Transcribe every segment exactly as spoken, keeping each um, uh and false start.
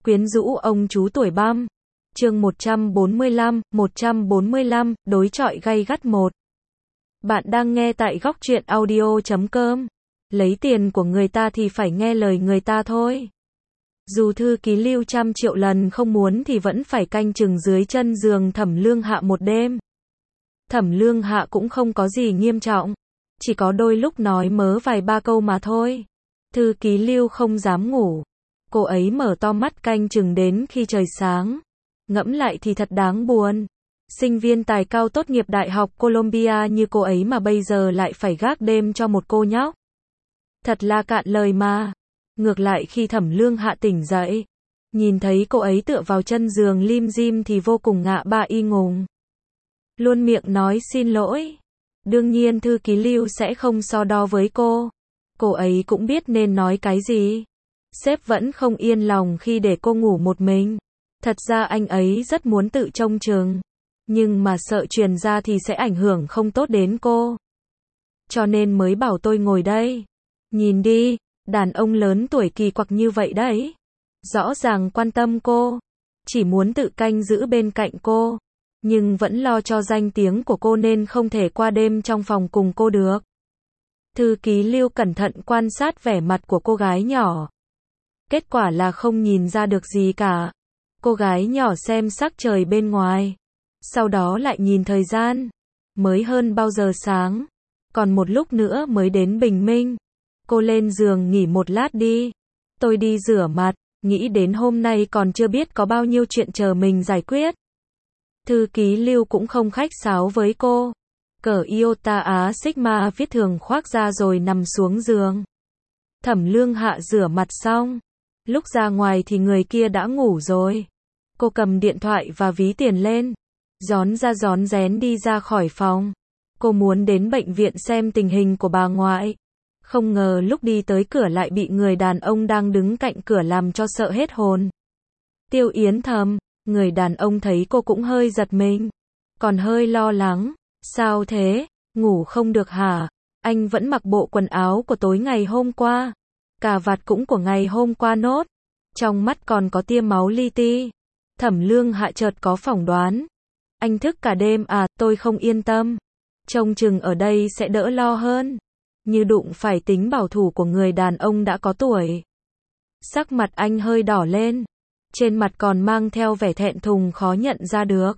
Quyến rũ ông chú tuổi băm. Chương một trăm bốn mươi lăm, một trăm bốn mươi lăm, đối chọi gay gắt một. Bạn đang nghe tại góc truyện audio chấm com. Lấy tiền của người ta thì phải nghe lời người ta thôi. Dù thư ký Lưu trăm triệu lần không muốn thì vẫn phải canh chừng dưới chân giường Thẩm Lương Hạ một đêm. Thẩm Lương Hạ cũng không có gì nghiêm trọng, chỉ có đôi lúc nói mớ vài ba câu mà thôi. Thư ký Lưu không dám ngủ. Cô ấy mở to mắt canh chừng đến khi trời sáng. Ngẫm lại thì thật đáng buồn. Sinh viên tài cao tốt nghiệp Đại học Columbia như cô ấy mà bây giờ lại phải gác đêm cho một cô nhóc. Thật là cạn lời mà. Ngược lại khi Thẩm Lương Hạ tỉnh dậy, nhìn thấy cô ấy tựa vào chân giường lim dim thì vô cùng ngạ ba y ngùng. Luôn miệng nói xin lỗi. Đương nhiên thư ký Lưu sẽ không so đo với cô. Cô ấy cũng biết nên nói cái gì. Sếp vẫn không yên lòng khi để cô ngủ một mình. Thật ra anh ấy rất muốn tự trông chừng, nhưng mà sợ truyền ra thì sẽ ảnh hưởng không tốt đến cô. Cho nên mới bảo tôi ngồi đây. Nhìn đi, đàn ông lớn tuổi kỳ quặc như vậy đấy. Rõ ràng quan tâm cô, chỉ muốn tự canh giữ bên cạnh cô, nhưng vẫn lo cho danh tiếng của cô nên không thể qua đêm trong phòng cùng cô được. Thư ký Lưu cẩn thận quan sát vẻ mặt của cô gái nhỏ. Kết quả là không nhìn ra được gì cả. Cô gái nhỏ xem sắc trời bên ngoài, sau đó lại nhìn thời gian. Mới hơn bao giờ sáng, còn một lúc nữa mới đến bình minh. Cô lên giường nghỉ một lát đi. Tôi đi rửa mặt, nghĩ đến hôm nay còn chưa biết có bao nhiêu chuyện chờ mình giải quyết. Thư ký Lưu cũng không khách sáo với cô. Cởi Iota Á Sigma viết thường khoác ra rồi nằm xuống giường. Thẩm Lương Hạ rửa mặt xong. Lúc ra ngoài thì người kia đã ngủ rồi. Cô cầm điện thoại và ví tiền lên, rón ra rón rén đi ra khỏi phòng. Cô muốn đến bệnh viện xem tình hình của bà ngoại. Không ngờ lúc đi tới cửa lại bị người đàn ông đang đứng cạnh cửa làm cho sợ hết hồn. Tiêu Yến Thầm, người đàn ông thấy cô cũng hơi giật mình, còn hơi lo lắng. Sao thế, ngủ không được hả? Anh vẫn mặc bộ quần áo của tối ngày hôm qua. Cà vạt cũng của ngày hôm qua nốt. Trong mắt còn có tia máu li ti. Thẩm Lương Hạ chợt có phỏng đoán. Anh thức cả đêm à? Tôi không yên tâm. Trông chừng ở đây sẽ đỡ lo hơn. Như đụng phải tính bảo thủ của người đàn ông đã có tuổi. Sắc mặt anh hơi đỏ lên. Trên mặt còn mang theo vẻ thẹn thùng khó nhận ra được.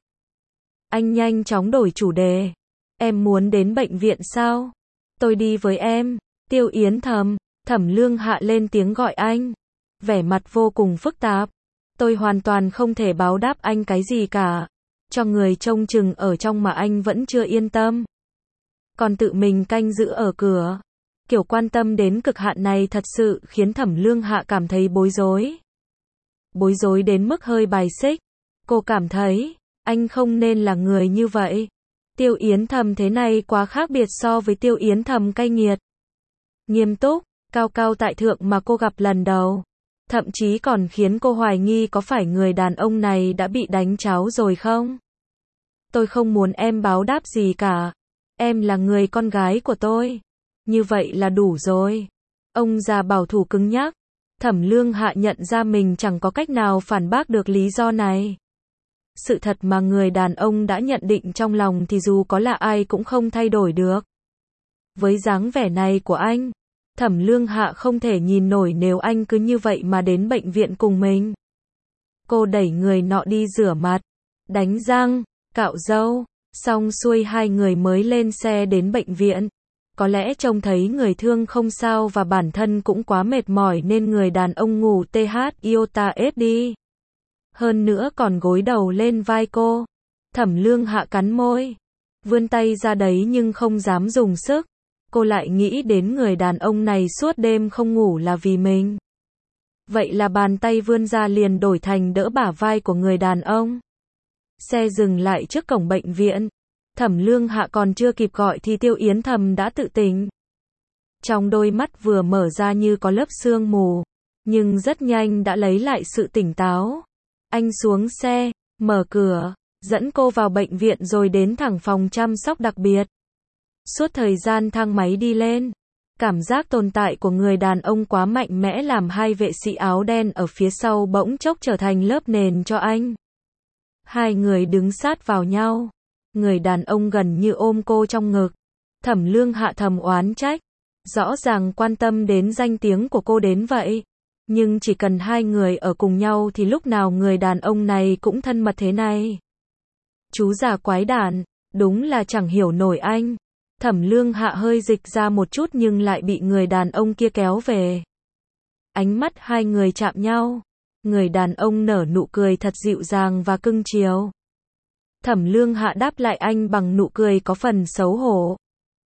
Anh nhanh chóng đổi chủ đề. Em muốn đến bệnh viện sao? Tôi đi với em. Tiêu Yến Thầm. Thẩm Lương Hạ lên tiếng gọi anh. Vẻ mặt vô cùng phức tạp. Tôi hoàn toàn không thể báo đáp anh cái gì cả. Cho người trông chừng ở trong mà anh vẫn chưa yên tâm. Còn tự mình canh giữ ở cửa. Kiểu quan tâm đến cực hạn này thật sự khiến Thẩm Lương Hạ cảm thấy bối rối. Bối rối đến mức hơi bài xích. Cô cảm thấy, anh không nên là người như vậy. Tiêu Yến Thầm thế này quá khác biệt so với Tiêu Yến Thầm cay nghiệt. Nghiêm túc, cao cao tại thượng mà cô gặp lần đầu. Thậm chí còn khiến cô hoài nghi có phải người đàn ông này đã bị đánh cháo rồi không? Tôi không muốn em báo đáp gì cả. Em là người con gái của tôi. Như vậy là đủ rồi. Ông già bảo thủ cứng nhắc. Thẩm Lương Hạ nhận ra mình chẳng có cách nào phản bác được lý do này. Sự thật mà người đàn ông đã nhận định trong lòng thì dù có là ai cũng không thay đổi được. Với dáng vẻ này của anh, Thẩm Lương Hạ không thể nhìn nổi nếu anh cứ như vậy mà đến bệnh viện cùng mình. Cô đẩy người nọ đi rửa mặt, đánh răng, cạo râu, xong xuôi hai người mới lên xe đến bệnh viện. Có lẽ trông thấy người thương không sao và bản thân cũng quá mệt mỏi nên người đàn ông ngủ tê hát iota ép đi. Hơn nữa còn gối đầu lên vai cô. Thẩm Lương Hạ cắn môi, vươn tay ra đấy nhưng không dám dùng sức. Cô lại nghĩ đến người đàn ông này suốt đêm không ngủ là vì mình. Vậy là bàn tay vươn ra liền đổi thành đỡ bả vai của người đàn ông. Xe dừng lại trước cổng bệnh viện. Thẩm Lương Hạ còn chưa kịp gọi thì Tiêu Yến Thầm đã tự tỉnh. Trong đôi mắt vừa mở ra như có lớp sương mù, nhưng rất nhanh đã lấy lại sự tỉnh táo. Anh xuống xe, mở cửa, dẫn cô vào bệnh viện rồi đến thẳng phòng chăm sóc đặc biệt. Suốt thời gian thang máy đi lên, Cảm giác tồn tại của người đàn ông quá mạnh mẽ làm hai vệ sĩ áo đen ở phía sau bỗng chốc trở thành lớp nền cho anh. Hai người đứng sát vào nhau. Người đàn ông gần như ôm cô trong ngực. Thẩm Lương Hạ thầm oán trách. Rõ ràng quan tâm đến danh tiếng của cô đến vậy. Nhưng chỉ cần hai người ở cùng nhau thì lúc nào người đàn ông này cũng thân mật thế này. Chú già quái đản, đúng là chẳng hiểu nổi anh. Thẩm Lương Hạ hơi dịch ra một chút nhưng lại bị người đàn ông kia kéo về. Ánh mắt hai người chạm nhau. Người đàn ông nở nụ cười thật dịu dàng và cưng chiều. Thẩm Lương Hạ đáp lại anh bằng nụ cười có phần xấu hổ.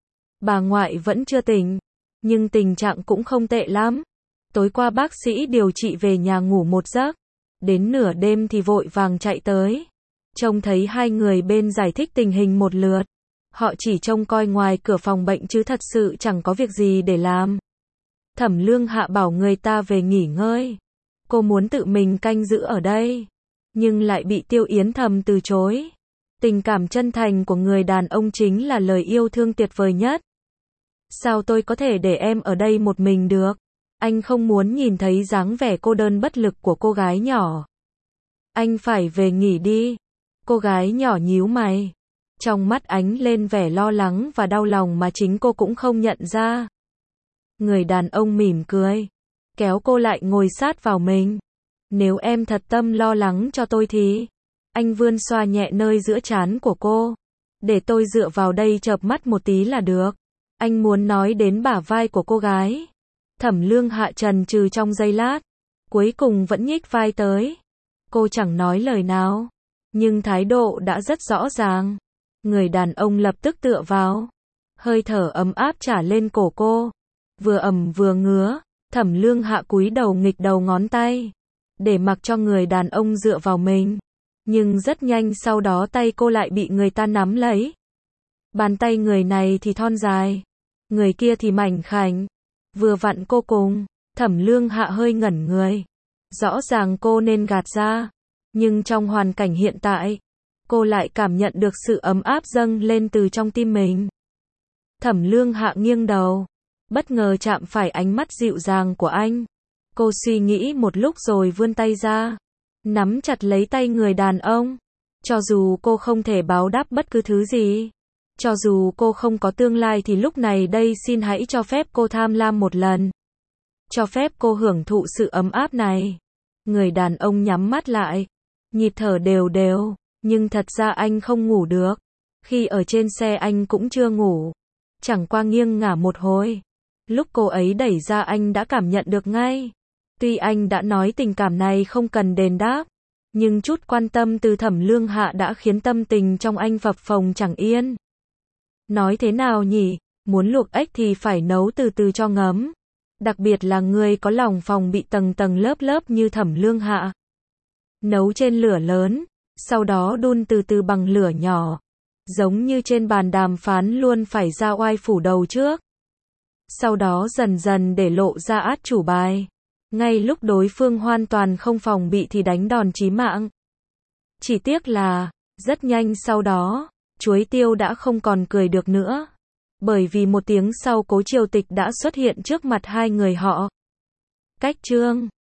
Bà ngoại vẫn chưa tỉnh, nhưng tình trạng cũng không tệ lắm. Tối qua bác sĩ điều trị về nhà ngủ một giấc. Đến nửa đêm thì vội vàng chạy tới. Trông thấy hai người bên giải thích tình hình một lượt. Họ chỉ trông coi ngoài cửa phòng bệnh chứ thật sự chẳng có việc gì để làm. Thẩm Lương Hạ bảo người ta về nghỉ ngơi. Cô muốn tự mình canh giữ ở đây. Nhưng lại bị Tiêu Yến thầm từ chối. Tình cảm chân thành của người đàn ông chính là lời yêu thương tuyệt vời nhất. Sao tôi có thể để em ở đây một mình được? Anh không muốn nhìn thấy dáng vẻ cô đơn bất lực của cô gái nhỏ. Anh phải về nghỉ đi. Cô gái nhỏ nhíu mày. Trong mắt ánh lên vẻ lo lắng và đau lòng mà chính cô cũng không nhận ra. Người đàn ông mỉm cười. Kéo cô lại ngồi sát vào mình. Nếu em thật tâm lo lắng cho tôi thì... Anh vươn xoa nhẹ nơi giữa trán của cô. Để tôi dựa vào đây chợp mắt một tí là được. Anh muốn nói đến bả vai của cô gái. Thẩm Lương Hạ chần chừ trong giây lát. Cuối cùng vẫn nhích vai tới. Cô chẳng nói lời nào. Nhưng thái độ đã rất rõ ràng. Người đàn ông lập tức tựa vào. Hơi thở ấm áp trả lên cổ cô. Vừa ẩm vừa ngứa. Thẩm Lương Hạ cúi đầu nghịch đầu ngón tay. Để mặc cho người đàn ông dựa vào mình. Nhưng rất nhanh sau đó tay cô lại bị người ta nắm lấy. Bàn tay người này thì thon dài. Người kia thì mảnh khảnh. Vừa vặn cô cùng. Thẩm Lương Hạ hơi ngẩn người. Rõ ràng cô nên gạt ra. Nhưng trong hoàn cảnh hiện tại, cô lại cảm nhận được sự ấm áp dâng lên từ trong tim mình. Thẩm Lương Hạ nghiêng đầu. Bất ngờ chạm phải ánh mắt dịu dàng của anh. Cô suy nghĩ một lúc rồi vươn tay ra. Nắm chặt lấy tay người đàn ông. Cho dù cô không thể báo đáp bất cứ thứ gì. Cho dù cô không có tương lai thì lúc này đây xin hãy cho phép cô tham lam một lần. Cho phép cô hưởng thụ sự ấm áp này. Người đàn ông nhắm mắt lại. Nhịp thở đều đều. Nhưng thật ra anh không ngủ được. Khi ở trên xe anh cũng chưa ngủ. Chẳng qua nghiêng ngả một hồi. Lúc cô ấy đẩy ra anh đã cảm nhận được ngay. Tuy anh đã nói tình cảm này không cần đền đáp. Nhưng chút quan tâm từ Thẩm Lương Hạ đã khiến tâm tình trong anh phập phồng chẳng yên. Nói thế nào nhỉ? Muốn luộc ếch thì phải nấu từ từ cho ngấm. Đặc biệt là người có lòng phòng bị tầng tầng lớp lớp như Thẩm Lương Hạ. Nấu trên lửa lớn. Sau đó đun từ từ bằng lửa nhỏ. Giống như trên bàn đàm phán luôn phải ra oai phủ đầu trước. Sau đó dần dần để lộ ra át chủ bài. Ngay lúc đối phương hoàn toàn không phòng bị thì đánh đòn chí mạng. Chỉ tiếc là, rất nhanh sau đó, chuối tiêu đã không còn cười được nữa. Bởi vì một tiếng sau Cố Triều Tịch đã xuất hiện trước mặt hai người họ. Cách chương